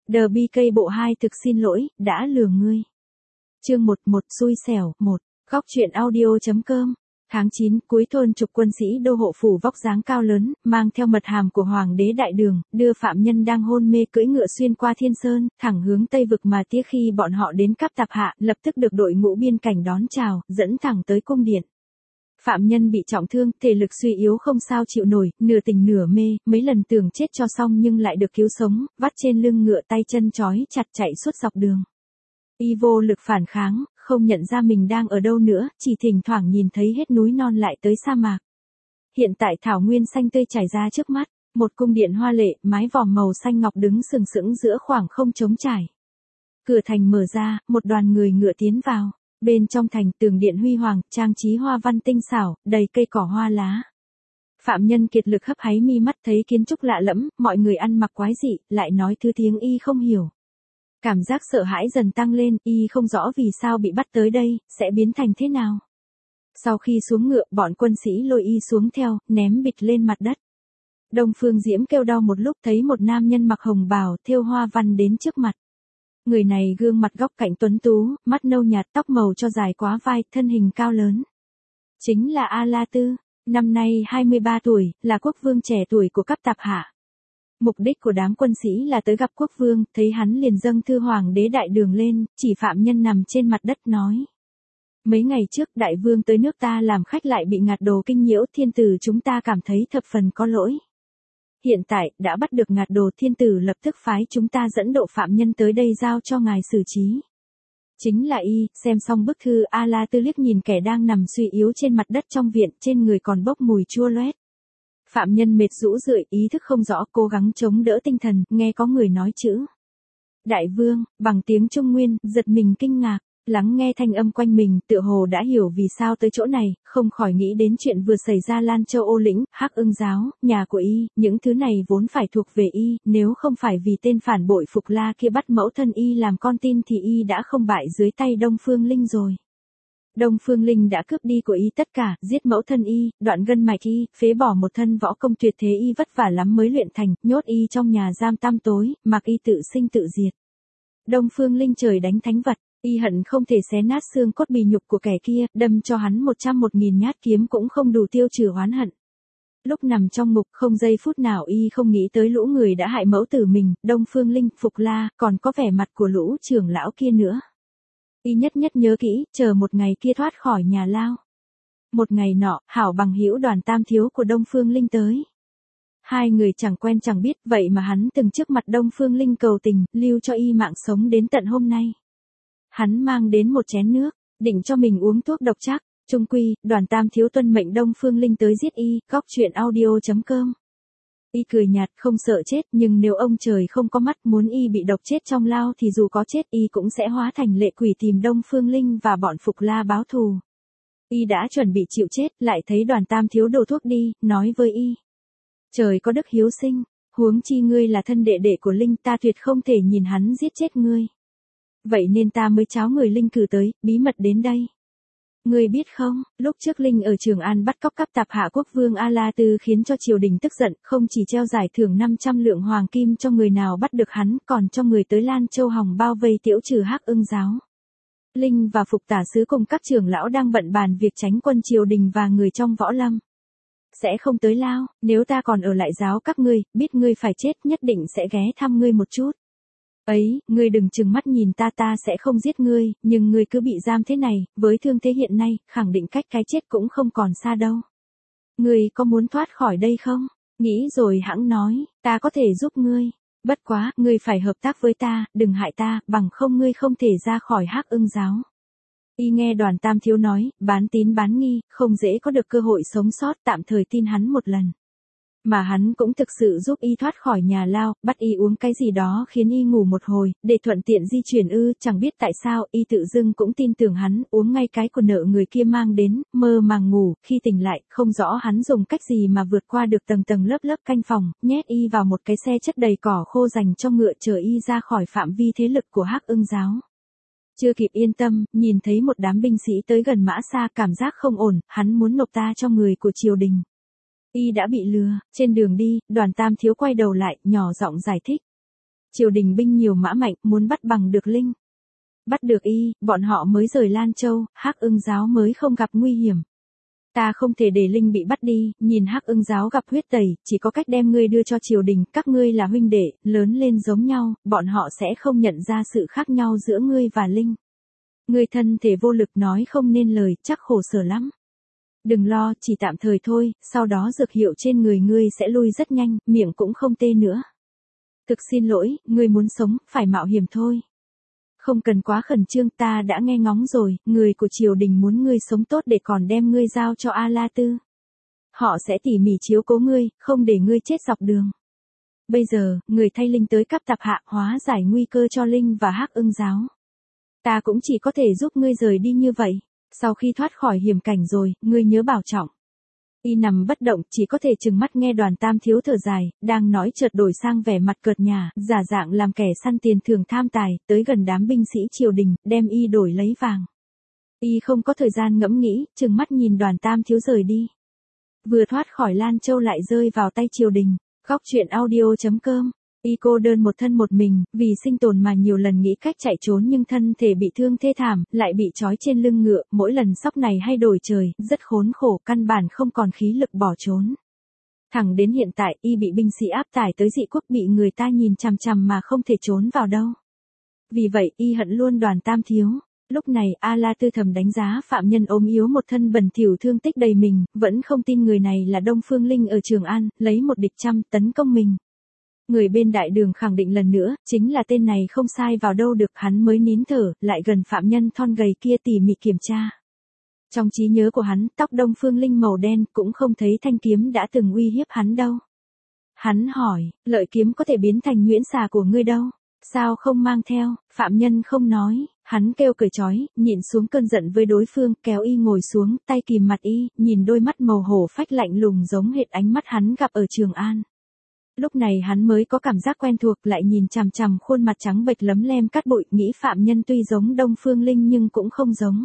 The BK bộ 2 thực xin lỗi, đã lừa ngươi. Chương 11 xui xẻo 1. Góc truyện audio.com. Tháng 9, cuối thôn chục quân sĩ đô hộ phủ vóc dáng cao lớn, mang theo mật hàm của Hoàng đế Đại Đường, đưa phạm nhân đang hôn mê cưỡi ngựa xuyên qua Thiên Sơn, thẳng hướng Tây Vực mà tía khi bọn họ đến Cáp Tạp Hạ, lập tức được đội ngũ biên cảnh đón chào, dẫn thẳng tới cung điện. Phạm nhân bị trọng thương, thể lực suy yếu không sao chịu nổi, nửa tỉnh nửa mê, mấy lần tưởng chết cho xong nhưng lại được cứu sống, vắt trên lưng ngựa tay chân trói chặt chạy suốt dọc đường. Y vô lực phản kháng, không nhận ra mình đang ở đâu nữa, chỉ thỉnh thoảng nhìn thấy hết núi non lại tới sa mạc. Hiện tại thảo nguyên xanh tươi trải ra trước mắt, một cung điện hoa lệ, mái vòm màu xanh ngọc đứng sừng sững giữa khoảng không trống trải. Cửa thành mở ra, một đoàn người ngựa tiến vào. Bên trong thành tường điện huy hoàng, trang trí hoa văn tinh xảo, đầy cây cỏ hoa lá. Phạm nhân kiệt lực hấp háy mi mắt thấy kiến trúc lạ lẫm, mọi người ăn mặc quái dị, lại nói thứ tiếng y không hiểu. Cảm giác sợ hãi dần tăng lên, y không rõ vì sao bị bắt tới đây, sẽ biến thành thế nào. Sau khi xuống ngựa, bọn quân sĩ lôi y xuống theo, ném bịch lên mặt đất. Đông Phương Diễm kêu đau một lúc thấy một nam nhân mặc hồng bào, thêu hoa văn đến trước mặt. Người này gương mặt góc cạnh tuấn tú, mắt nâu nhạt, tóc màu cho dài quá vai, thân hình cao lớn. Chính là A La Tư, năm nay 23 tuổi, là quốc vương trẻ tuổi của Cáp Tạp Hạ. Mục đích của đám quân sĩ là tới gặp quốc vương, thấy hắn liền dâng thư Hoàng đế Đại Đường lên, chỉ phạm nhân nằm trên mặt đất nói. Mấy ngày trước đại vương tới nước ta làm khách lại bị ngạt đồ kinh nhiễu, thiên tử chúng ta cảm thấy thập phần có lỗi. Hiện tại, đã bắt được ngạt đồ, thiên tử lập tức phái chúng ta dẫn độ phạm nhân tới đây giao cho ngài xử trí. Chính là y, xem xong bức thư A La Tư liếc nhìn kẻ đang nằm suy yếu trên mặt đất trong viện, trên người còn bốc mùi chua loét. Phạm nhân mệt rũ rượi, ý thức không rõ, cố gắng chống đỡ tinh thần, nghe có người nói chữ. Đại vương, bằng tiếng Trung Nguyên, giật mình kinh ngạc. Lắng nghe thanh âm quanh mình, tựa hồ đã hiểu vì sao tới chỗ này, không khỏi nghĩ đến chuyện vừa xảy ra Lan Châu Ô Lĩnh, Hắc Ưng giáo, nhà của y, những thứ này vốn phải thuộc về y, nếu không phải vì tên phản bội Phục La kia bắt mẫu thân y làm con tin thì y đã không bại dưới tay Đông Phương Linh rồi. Đông Phương Linh đã cướp đi của y tất cả, giết mẫu thân y, đoạn gân mạch y, phế bỏ một thân võ công tuyệt thế y vất vả lắm mới luyện thành, nhốt y trong nhà giam tăm tối, mặc y tự sinh tự diệt. Đông Phương Linh trời đánh thánh vật. Y hận không thể xé nát xương cốt bì nhục của kẻ kia, đâm cho hắn 101.000 nhát kiếm cũng không đủ tiêu trừ oán hận. Lúc nằm trong ngục không giây phút nào y không nghĩ tới lũ người đã hại mẫu tử mình, Đông Phương Linh, Phục La, còn có vẻ mặt của lũ trưởng lão kia nữa. Y nhất nhớ kỹ, chờ một ngày kia thoát khỏi nhà lao. Một ngày nọ, hảo bằng hữu Đoàn Tam Thiếu của Đông Phương Linh tới. Hai người chẳng quen chẳng biết, vậy mà hắn từng trước mặt Đông Phương Linh cầu tình, lưu cho y mạng sống đến tận hôm nay. Hắn mang đến một chén nước, định cho mình uống thuốc độc chắc, chung quy, Đoàn Tam Thiếu tuân mệnh Đông Phương Linh tới giết y, góc truyện audio.com. Y cười nhạt không sợ chết, nhưng nếu ông trời không có mắt muốn y bị độc chết trong lao thì dù có chết y cũng sẽ hóa thành lệ quỷ tìm Đông Phương Linh và bọn Phục La báo thù. Y đã chuẩn bị chịu chết, lại thấy Đoàn Tam Thiếu đổ thuốc đi, nói với y. Trời có đức hiếu sinh, huống chi ngươi là thân đệ đệ của Linh, ta tuyệt không thể nhìn hắn giết chết ngươi. Vậy nên ta mới tráo người Linh cử tới, bí mật đến đây. Ngươi biết không, lúc trước Linh ở Trường An bắt cóc Cáp Tạp Hạ quốc vương A La Tư khiến cho triều đình tức giận, không chỉ treo giải thưởng 500 lượng hoàng kim cho người nào bắt được hắn, còn cho người tới Lan Châu Hòng bao vây tiễu trừ Hắc Ưng giáo. Linh và Phục tả sứ cùng các trưởng lão đang bận bàn việc tránh quân triều đình và người trong võ lâm. Sẽ không tới lao, nếu ta còn ở lại giáo các ngươi, biết ngươi phải chết nhất định sẽ ghé thăm ngươi một chút. Ấy, ngươi đừng trừng mắt nhìn ta, ta sẽ không giết ngươi, nhưng ngươi cứ bị giam thế này, với thương thế hiện nay, khẳng định cách cái chết cũng không còn xa đâu. Ngươi có muốn thoát khỏi đây không? Nghĩ rồi hẵng nói, ta có thể giúp ngươi. Bất quá, ngươi phải hợp tác với ta, đừng hại ta, bằng không ngươi không thể ra khỏi Hắc Ưng giáo. Y nghe Đoàn Tam Thiếu nói, bán tín bán nghi, không dễ có được cơ hội sống sót, tạm thời tin hắn một lần. Mà hắn cũng thực sự giúp y thoát khỏi nhà lao, bắt y uống cái gì đó khiến y ngủ một hồi, để thuận tiện di chuyển chẳng biết tại sao, y tự dưng cũng tin tưởng hắn, uống ngay cái của nợ người kia mang đến, mơ màng ngủ, khi tỉnh lại, không rõ hắn dùng cách gì mà vượt qua được tầng tầng lớp canh phòng, nhét y vào một cái xe chất đầy cỏ khô dành cho ngựa chở y ra khỏi phạm vi thế lực của Hắc Ưng giáo. Chưa kịp yên tâm, nhìn thấy một đám binh sĩ tới gần Mã Sa, cảm giác không ổn, hắn muốn nộp ta cho người của triều đình. Y đã bị lừa, trên đường đi, Đoàn Tam Thiếu quay đầu lại, nhỏ giọng giải thích. Triều đình binh nhiều mã mạnh, muốn bắt bằng được Linh. Bắt được y, bọn họ mới rời Lan Châu, Hắc Ưng giáo mới không gặp nguy hiểm. Ta không thể để Linh bị bắt đi, nhìn Hắc Ưng giáo gặp huyết tẩy, chỉ có cách đem ngươi đưa cho triều đình, các ngươi là huynh đệ, lớn lên giống nhau, bọn họ sẽ không nhận ra sự khác nhau giữa ngươi và Linh. Ngươi thân thể vô lực nói không nên lời, chắc khổ sở lắm. Đừng lo, chỉ tạm thời thôi, sau đó dược hiệu trên người ngươi sẽ lui rất nhanh, miệng cũng không tê nữa. Thực xin lỗi, ngươi muốn sống, phải mạo hiểm thôi. Không cần quá khẩn trương, ta đã nghe ngóng rồi, người của triều đình muốn ngươi sống tốt để còn đem ngươi giao cho A-La Tư. Họ sẽ tỉ mỉ chiếu cố ngươi, không để ngươi chết dọc đường. Bây giờ, người thay Linh tới cấp tạp hạ hóa giải nguy cơ cho Linh và Hắc Ưng giáo. Ta cũng chỉ có thể giúp ngươi rời đi như vậy. Sau khi thoát khỏi hiểm cảnh rồi, ngươi nhớ bảo trọng. Y nằm bất động, chỉ có thể trừng mắt nghe Đoàn Tam Thiếu thở dài, đang nói chợt đổi sang vẻ mặt cợt nhả, giả dạng làm kẻ săn tiền thường tham tài, tới gần đám binh sĩ triều đình, đem y đổi lấy vàng. Y không có thời gian ngẫm nghĩ, trừng mắt nhìn Đoàn Tam Thiếu rời đi. Vừa thoát khỏi Lan Châu lại rơi vào tay triều đình. Góc truyện audio.com. Y cô đơn một thân một mình, vì sinh tồn mà nhiều lần nghĩ cách chạy trốn nhưng thân thể bị thương thê thảm, lại bị trói trên lưng ngựa, mỗi lần sóc này hay đổi trời, rất khốn khổ, căn bản không còn khí lực bỏ trốn. Thẳng đến hiện tại, y bị binh sĩ áp tải tới Dị Quốc, bị người ta nhìn chằm chằm mà không thể trốn vào đâu. Vì vậy, y hận luôn Đoàn Tam Thiếu. Lúc này, A-La Tư thầm đánh giá phạm nhân ốm yếu một thân bẩn thỉu thương tích đầy mình, vẫn không tin người này là Đông Phương Linh ở Trường An, lấy một địch trăm, tấn công mình. Người bên đại đường khẳng định lần nữa, chính là tên này không sai vào đâu được, hắn mới nín thở, lại gần phạm nhân thon gầy kia tỉ mỉ kiểm tra. Trong trí nhớ của hắn, tóc Đông Phương Linh màu đen, cũng không thấy thanh kiếm đã từng uy hiếp hắn đâu. Hắn hỏi, lợi kiếm có thể biến thành nhuyễn xà của ngươi đâu? Sao không mang theo? Phạm nhân không nói, hắn kêu cởi trói, nhịn xuống cơn giận với đối phương, kéo y ngồi xuống, tay kìm mặt y, nhìn đôi mắt màu hổ phách lạnh lùng giống hệt ánh mắt hắn gặp ở Trường An. Lúc này hắn mới có cảm giác quen thuộc, lại nhìn chằm chằm khuôn mặt trắng bệch lấm lem cát bụi, nghĩ phạm nhân tuy giống Đông Phương Linh nhưng cũng không giống.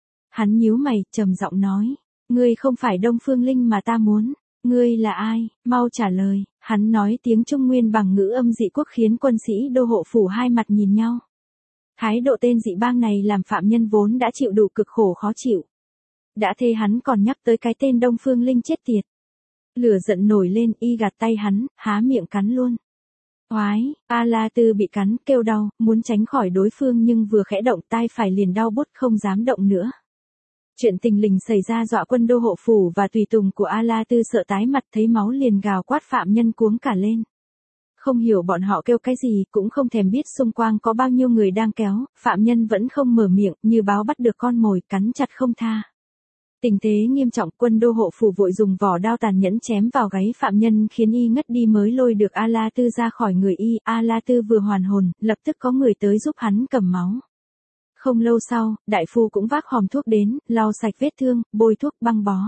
Hắn nhíu mày, trầm giọng nói, ngươi không phải Đông Phương Linh mà ta muốn, ngươi là ai, mau trả lời. Hắn nói tiếng Trung Nguyên bằng ngữ âm Dị Quốc khiến quân sĩ đô hộ phủ hai mặt nhìn nhau. Thái độ tên dị bang này làm phạm nhân vốn đã chịu đủ cực khổ khó chịu. Đã thế hắn còn nhắc tới cái tên Đông Phương Linh chết tiệt. Lửa giận nổi lên, y gạt tay hắn, há miệng cắn luôn. Oái, A-La Tư bị cắn, kêu đau, muốn tránh khỏi đối phương nhưng vừa khẽ động tai phải liền đau bút không dám động nữa. Chuyện tình lình xảy ra dọa quân đô hộ phủ và tùy tùng của A-La Tư sợ tái mặt, thấy máu liền gào quát phạm nhân cuống cả lên. Không hiểu bọn họ kêu cái gì, cũng không thèm biết xung quanh có bao nhiêu người đang kéo, phạm nhân vẫn không mở miệng, như báo bắt được con mồi, cắn chặt không tha. Tình thế nghiêm trọng, quân đô hộ phủ vội dùng vỏ đao tàn nhẫn chém vào gáy phạm nhân khiến y ngất đi mới lôi được A-La Tư ra khỏi người y. A-La Tư vừa hoàn hồn, lập tức có người tới giúp hắn cầm máu. Không lâu sau, đại phu cũng vác hòm thuốc đến, lau sạch vết thương, bôi thuốc băng bó.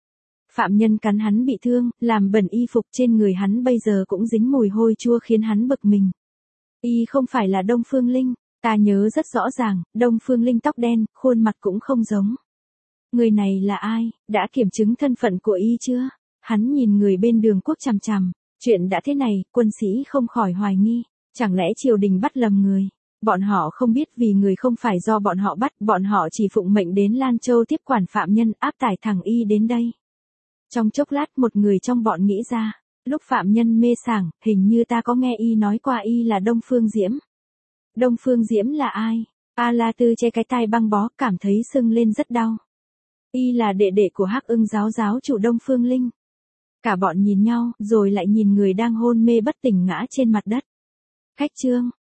Phạm nhân cắn hắn bị thương, làm bẩn y phục trên người hắn bây giờ cũng dính mùi hôi chua khiến hắn bực mình. Y không phải là Đông Phương Linh, ta nhớ rất rõ ràng, Đông Phương Linh tóc đen, khuôn mặt cũng không giống. Người này là ai, đã kiểm chứng thân phận của y chưa? Hắn nhìn người bên đường quốc chằm chằm, chuyện đã thế này, quân sĩ không khỏi hoài nghi, chẳng lẽ triều đình bắt lầm người? Bọn họ không biết vì người không phải do bọn họ bắt, bọn họ chỉ phụng mệnh đến Lan Châu tiếp quản phạm nhân, áp tải thằng y đến đây. Trong chốc lát một người trong bọn nghĩ ra, lúc phạm nhân mê sảng, hình như ta có nghe y nói qua y là Đông Phương Diễm. Đông Phương Diễm là ai? A-La Tư che cái tai băng bó, cảm thấy sưng lên rất đau. Y là đệ đệ của Hắc Ưng giáo giáo chủ Đông Phương Linh. Cả bọn nhìn nhau, rồi lại nhìn người đang hôn mê bất tỉnh ngã trên mặt đất. Khách trương,